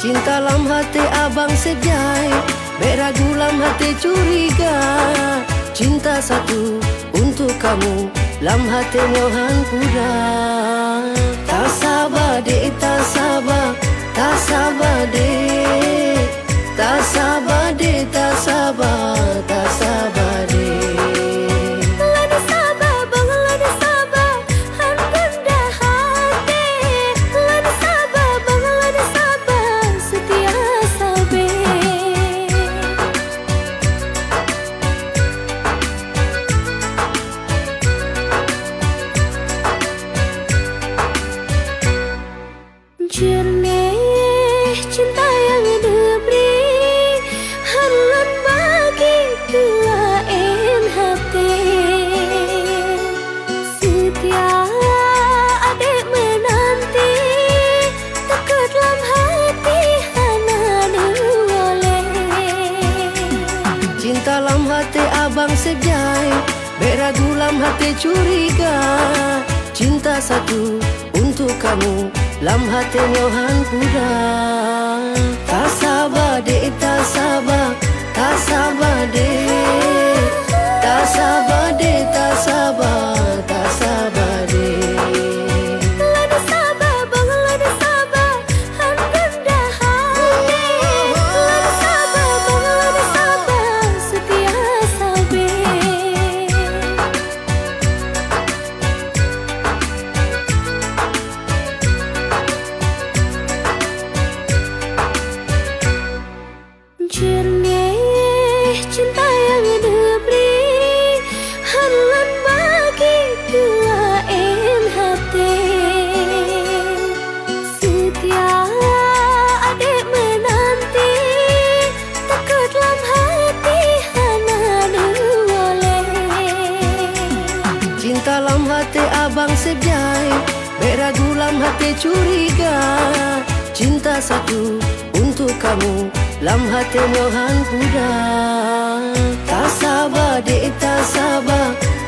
Cinta lam hati abang sejai, beragu lam hati curiga. Cinta satu untuk kamu, lam hati nyohan kuda. Tak sabar dek, tak sabar, tak sabar dek, tak sabar dek, tak sabar, tak sabar dek. Jernih cinta yang diberi, halan bagi kelain hati. Setia adik menanti, dekat dalam hati hana boleh. Cinta lam hati abang sejai, beragu lam hati curiga. Cinta satu untuk kamu, lam hati nyohan kuda. Tak sabar dek, tak sabar, tak sabar dek, tak sabar dek, tak sabar, tak sabar dek. Jernih cinta yang diberi, halan bagi kelain hati. Setia adik menanti, dekat dalam hati hana boleh. Cinta lam hati abang sejai, beragu lam hati curiga. Cinta satu untuk kamu, lam hati nyohan kuda. Tak sabar dek, tak sabar,